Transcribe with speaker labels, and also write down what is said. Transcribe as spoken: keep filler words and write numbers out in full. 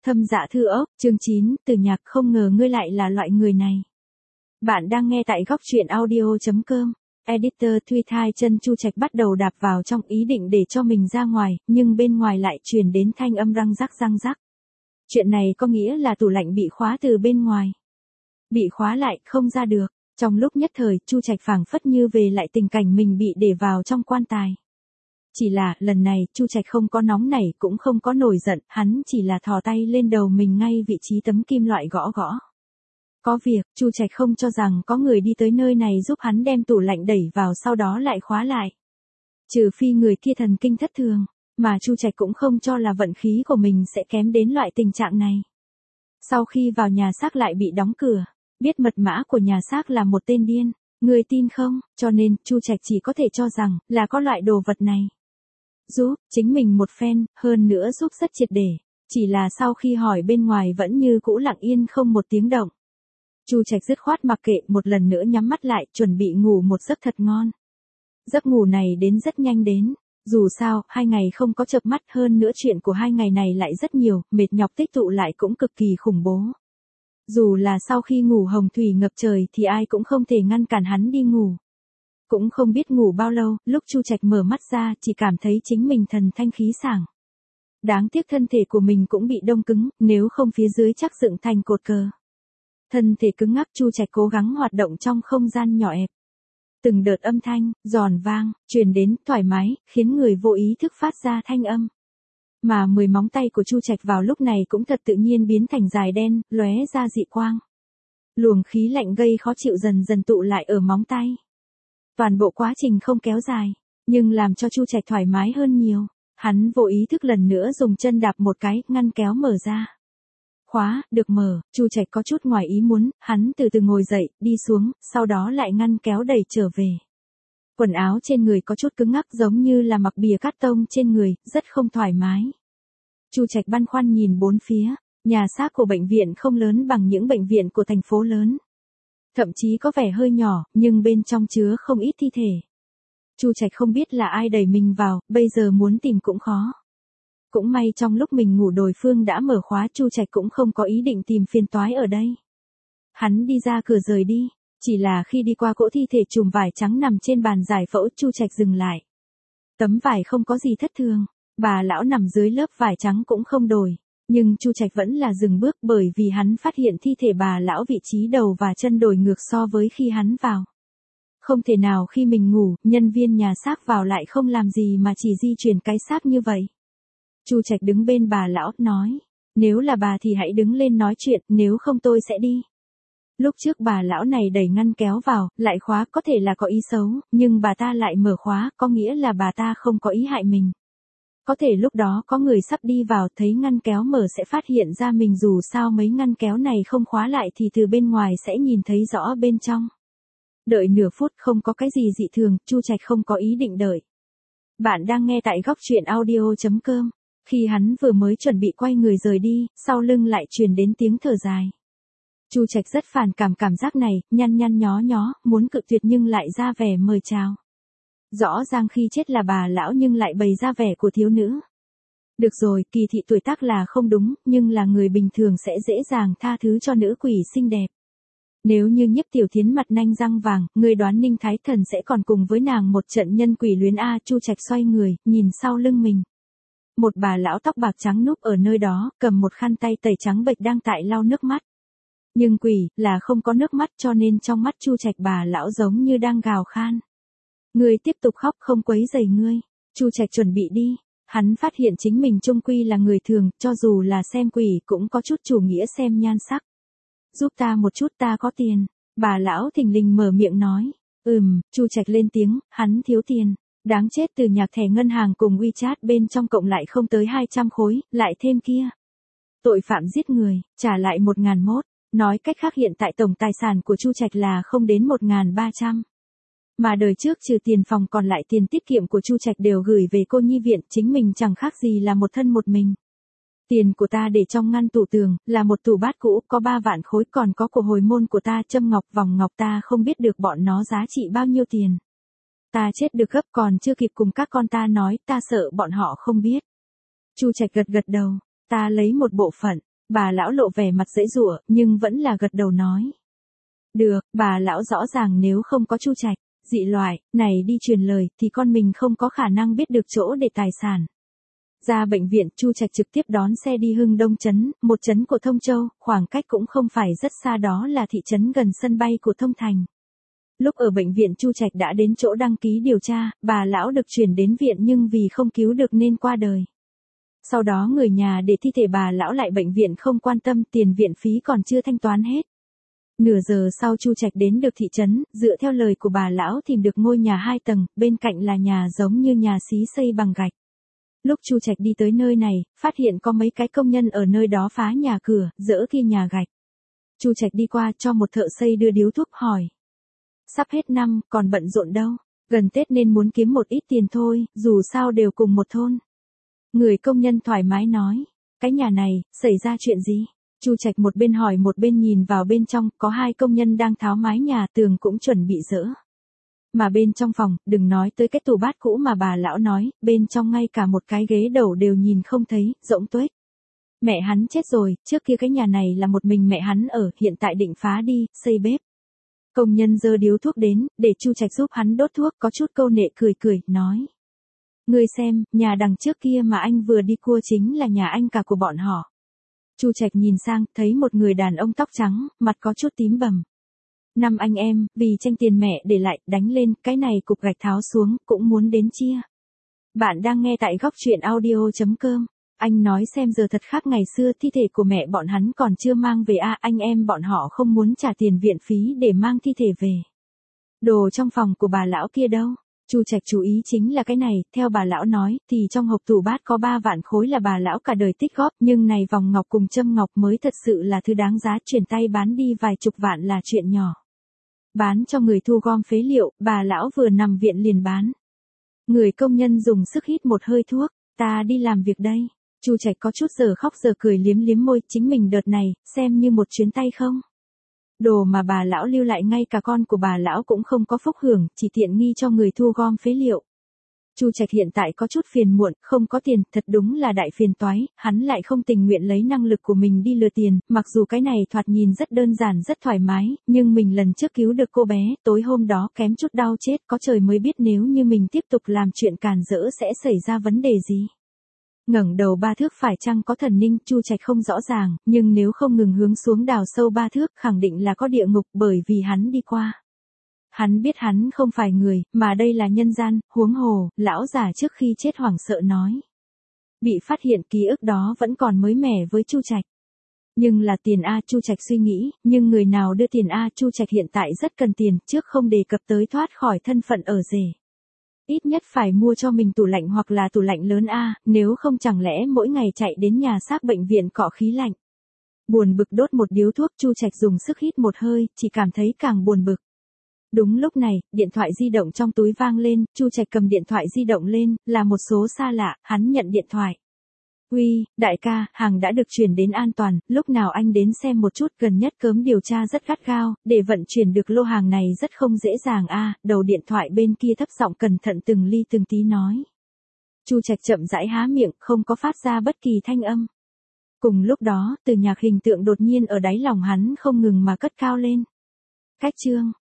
Speaker 1: Thâm Dạ Thư Ốc, chương chín, Từ Nhạc, không ngờ ngươi lại là loại người này. Bạn đang nghe tại góc truyện audio chấm com. Editor Tweet hai chân Chu Trạch bắt đầu đạp vào trong ý định để cho mình ra ngoài, nhưng bên ngoài lại truyền đến thanh âm răng rắc răng rắc. Chuyện này có nghĩa là tủ lạnh bị khóa từ bên ngoài. Bị khóa lại, không ra được. Trong lúc nhất thời, Chu Trạch phảng phất như về lại tình cảnh mình bị để vào trong quan tài. Chỉ là, lần này, Chu Trạch không có nóng nảy cũng không có nổi giận, hắn chỉ là thò tay lên đầu mình ngay vị trí tấm kim loại gõ gõ. Có việc, Chu Trạch không cho rằng có người đi tới nơi này giúp hắn đem tủ lạnh đẩy vào sau đó lại khóa lại. Trừ phi người kia thần kinh thất thường, mà Chu Trạch cũng không cho là vận khí của mình sẽ kém đến loại tình trạng này. Sau khi vào nhà xác lại bị đóng cửa, biết mật mã của nhà xác là một tên điên, người tin không, cho nên Chu Trạch chỉ có thể cho rằng là có loại đồ vật này. Giúp chính mình một phen, hơn nữa giúp rất triệt để, chỉ là sau khi hỏi bên ngoài vẫn như cũ lặng yên không một tiếng động. Chu Trạch dứt khoát mặc kệ, một lần nữa nhắm mắt lại, chuẩn bị ngủ một giấc thật ngon. Giấc ngủ này đến rất nhanh đến, dù sao, hai ngày không có chợp mắt, hơn nữa chuyện của hai ngày này lại rất nhiều, mệt nhọc tích tụ lại cũng cực kỳ khủng bố. Dù là sau khi ngủ hồng thủy ngập trời thì ai cũng không thể ngăn cản hắn đi ngủ. Cũng không biết ngủ bao lâu, lúc Chu Trạch mở mắt ra chỉ cảm thấy chính mình thần thanh khí sảng. Đáng tiếc thân thể của mình cũng bị đông cứng, nếu không phía dưới chắc dựng thành cột cờ. Thân thể cứng ngắc, Chu Trạch cố gắng hoạt động trong không gian nhỏ ẹp. Từng đợt âm thanh, giòn vang, truyền đến, thoải mái, khiến người vô ý thức phát ra thanh âm. Mà mười móng tay của Chu Trạch vào lúc này cũng thật tự nhiên biến thành dài đen, lóe ra dị quang. Luồng khí lạnh gây khó chịu dần dần tụ lại ở móng tay. Toàn bộ quá trình không kéo dài, nhưng làm cho Chu Trạch thoải mái hơn nhiều. Hắn vô ý thức lần nữa dùng chân đạp một cái, ngăn kéo mở ra. Khóa, được mở, Chu Trạch có chút ngoài ý muốn, hắn từ từ ngồi dậy, đi xuống, sau đó lại ngăn kéo đẩy trở về. Quần áo trên người có chút cứng ngắc giống như là mặc bìa cát tông trên người, rất không thoải mái. Chu Trạch băn khoăn nhìn bốn phía, nhà xác của bệnh viện không lớn bằng những bệnh viện của thành phố lớn. Thậm chí có vẻ hơi nhỏ, nhưng bên trong chứa không ít thi thể. Chu Trạch không biết là ai đẩy mình vào, bây giờ muốn tìm cũng khó. Cũng may trong lúc mình ngủ đối phương đã mở khóa, Chu Trạch cũng không có ý định tìm phiền toái ở đây. Hắn đi ra cửa rời đi, chỉ là khi đi qua cỗ thi thể chùm vải trắng nằm trên bàn giải phẫu, Chu Trạch dừng lại. Tấm vải không có gì thất thường, bà lão nằm dưới lớp vải trắng cũng không đổi, nhưng Chu Trạch vẫn là dừng bước bởi vì hắn phát hiện thi thể bà lão vị trí đầu và chân đổi ngược so với khi hắn vào. Không thể nào khi mình ngủ, nhân viên nhà xác vào lại không làm gì mà chỉ di chuyển cái xác như vậy. Chu Trạch đứng bên bà lão, nói, nếu là bà thì hãy đứng lên nói chuyện, nếu không tôi sẽ đi. Lúc trước bà lão này đẩy ngăn kéo vào, lại khóa, có thể là có ý xấu, nhưng bà ta lại mở khóa, có nghĩa là bà ta không có ý hại mình. Có thể lúc đó có người sắp đi vào, thấy ngăn kéo mở sẽ phát hiện ra mình, dù sao mấy ngăn kéo này không khóa lại thì từ bên ngoài sẽ nhìn thấy rõ bên trong. Đợi nửa phút không có cái gì dị thường, Chu Trạch không có ý định đợi. Bạn đang nghe tại góc truyện audio chấm com. Khi hắn vừa mới chuẩn bị quay người rời đi, sau lưng lại truyền đến tiếng thở dài. Chu Trạch rất phản cảm cảm giác này, nhăn nhăn nhó nhó, muốn cự tuyệt nhưng lại ra vẻ mời chào. Rõ ràng khi chết là bà lão nhưng lại bày ra vẻ của thiếu nữ. Được rồi, kỳ thị tuổi tác là không đúng, nhưng là người bình thường sẽ dễ dàng tha thứ cho nữ quỷ xinh đẹp. Nếu như Nhiếp Tiểu Thiến mặt nanh răng vàng, người đoán Ninh Thái Thần sẽ còn cùng với nàng một trận nhân quỷ luyến a. Chu Trạch xoay người, nhìn sau lưng mình. Một bà lão tóc bạc trắng núp ở nơi đó, cầm một khăn tay tẩy trắng bệch đang tại lau nước mắt. Nhưng quỷ, là không có nước mắt cho nên trong mắt Chu Trạch bà lão giống như đang gào khan. Ngươi tiếp tục khóc, không quấy rầy ngươi. Chu Trạch chuẩn bị đi, hắn phát hiện chính mình chung quy là người thường, cho dù là xem quỷ cũng có chút chủ nghĩa xem nhan sắc. Giúp ta một chút, ta có tiền. Bà lão thình lình mở miệng nói. Ừm, Chu Trạch lên tiếng, hắn thiếu tiền. Đáng chết, Từ Nhạc thẻ ngân hàng cùng WeChat bên trong cộng lại không tới hai trăm khối, lại thêm kia. Tội phạm giết người, trả lại một ngàn mốt. Nói cách khác hiện tại tổng tài sản của Chu Trạch là không đến một ngàn ba trăm. Mà đời trước trừ tiền phòng còn lại tiền tiết kiệm của Chu Trạch đều gửi về cô nhi viện, chính mình chẳng khác gì là một thân một mình. Tiền của ta để trong ngăn tủ tường, là một tủ bát cũ, có ba vạn khối, còn có của hồi môn của ta, châm ngọc, vòng ngọc, ta không biết được bọn nó giá trị bao nhiêu tiền. Ta chết được gấp, còn chưa kịp cùng các con ta nói, ta sợ bọn họ không biết. Chu Trạch gật gật đầu, ta lấy một bộ phận, Bà lão lộ vẻ mặt giãy giụa, nhưng vẫn là gật đầu nói. Được, bà lão rõ ràng nếu không có Chu Trạch, dị loại, này đi truyền lời, thì con mình không có khả năng biết được chỗ để tài sản. Ra bệnh viện, Chu Trạch trực tiếp đón xe đi Hưng Đông trấn, một trấn của Thông Châu, khoảng cách cũng không phải rất xa, đó là thị trấn gần sân bay của Thông Thành. Lúc ở bệnh viện Chu Trạch đã đến chỗ đăng ký điều tra, bà lão được chuyển đến viện nhưng vì không cứu được nên qua đời. Sau đó người nhà để thi thể bà lão lại bệnh viện không quan tâm, tiền viện phí còn chưa thanh toán hết. Nửa giờ sau Chu Trạch đến được thị trấn, dựa theo lời của bà lão tìm được ngôi nhà hai tầng, bên cạnh là nhà giống như nhà xí xây bằng gạch. Lúc Chu Trạch đi tới nơi này, phát hiện có mấy cái công nhân ở nơi đó phá nhà cửa, dỡ kia nhà gạch. Chu Trạch đi qua cho một thợ xây đưa điếu thuốc hỏi. Sắp hết năm, còn bận rộn đâu, gần Tết nên muốn kiếm một ít tiền thôi, dù sao đều cùng một thôn. Người công nhân thoải mái nói, cái nhà này, xảy ra chuyện gì? Chu Trạch một bên hỏi một bên nhìn vào bên trong, có hai công nhân đang tháo mái nhà, tường cũng chuẩn bị dỡ. Mà bên trong phòng, đừng nói tới cái tủ bát cũ mà bà lão nói, bên trong ngay cả một cái ghế đầu đều nhìn không thấy, rỗng tuếch. Mẹ hắn chết rồi, trước kia cái nhà này là một mình mẹ hắn ở, hiện tại định phá đi, xây bếp. Công nhân giơ điếu thuốc đến, để Chu Trạch giúp hắn đốt thuốc, có chút câu nệ cười cười, nói. Ngươi xem, nhà đằng trước kia mà anh vừa đi cua chính là nhà anh cả của bọn họ. Chu Trạch nhìn sang, thấy một người đàn ông tóc trắng, mặt có chút tím bầm. Năm anh em, vì tranh tiền mẹ để lại, đánh lên, cái này cục gạch tháo xuống, cũng muốn đến chia. Bạn đang nghe tại góc truyện audio chấm com. Anh nói xem giờ thật khác ngày xưa, thi thể của mẹ bọn hắn còn chưa mang về a, à, anh em bọn họ không muốn trả tiền viện phí để mang thi thể về. Đồ trong phòng của bà lão kia đâu? Chu Trạch chú ý chính là cái này, theo bà lão nói, thì trong hộp tủ bát có ba vạn khối là bà lão cả đời tích góp, nhưng này vòng ngọc cùng châm ngọc mới thật sự là thứ đáng giá, chuyển tay bán đi vài chục vạn là chuyện nhỏ. Bán cho người thu gom phế liệu, bà lão vừa nằm viện liền bán. Người công nhân dùng sức hít một hơi thuốc, ta đi làm việc đây. Chu Trạch có chút giờ khóc giờ cười, liếm liếm môi, chính mình đợt này, xem như một chuyến tay không. Đồ mà bà lão lưu lại ngay cả con của bà lão cũng không có phúc hưởng, chỉ tiện nghi cho người thu gom phế liệu. Chu Trạch hiện tại có chút phiền muộn, không có tiền, thật đúng là đại phiền toái, hắn lại không tình nguyện lấy năng lực của mình đi lừa tiền, mặc dù cái này thoạt nhìn rất đơn giản rất thoải mái, nhưng mình lần trước cứu được cô bé, tối hôm đó kém chút đau chết, có trời mới biết nếu như mình tiếp tục làm chuyện càn rỡ sẽ xảy ra vấn đề gì. Ngẩng đầu ba thước phải chăng có thần ninh, Chu Trạch không rõ ràng, nhưng nếu không ngừng hướng xuống đào sâu ba thước, khẳng định là có địa ngục, bởi vì hắn đi qua. Hắn biết hắn không phải người, mà đây là nhân gian, huống hồ, lão già trước khi chết hoảng sợ nói. Bị phát hiện ký ức đó vẫn còn mới mẻ với Chu Trạch. Nhưng là tiền A, Chu Trạch suy nghĩ, nhưng người nào đưa tiền A, Chu Trạch hiện tại rất cần tiền, trước không đề cập tới thoát khỏi thân phận ở rể. Ít nhất phải mua cho mình tủ lạnh hoặc là tủ lạnh lớn A, nếu không chẳng lẽ mỗi ngày chạy đến nhà xác bệnh viện cọ khí lạnh. Buồn bực đốt một điếu thuốc, Chu Trạch dùng sức hít một hơi, chỉ cảm thấy càng buồn bực. Đúng lúc này, điện thoại di động trong túi vang lên, Chu Trạch cầm điện thoại di động lên, là một số xa lạ, hắn nhận điện thoại. Uy, đại ca, hàng đã được chuyển đến an toàn, lúc nào anh đến xem một chút, gần nhất cớm điều tra rất gắt gao, để vận chuyển được lô hàng này rất không dễ dàng a. À, đầu điện thoại bên kia thấp giọng cẩn thận từng ly từng tí nói. Chu Trạch chậm rãi há miệng, không có phát ra bất kỳ thanh âm. Cùng lúc đó, từ nhạc hình tượng đột nhiên ở đáy lòng hắn không ngừng mà cất cao lên. Cách chương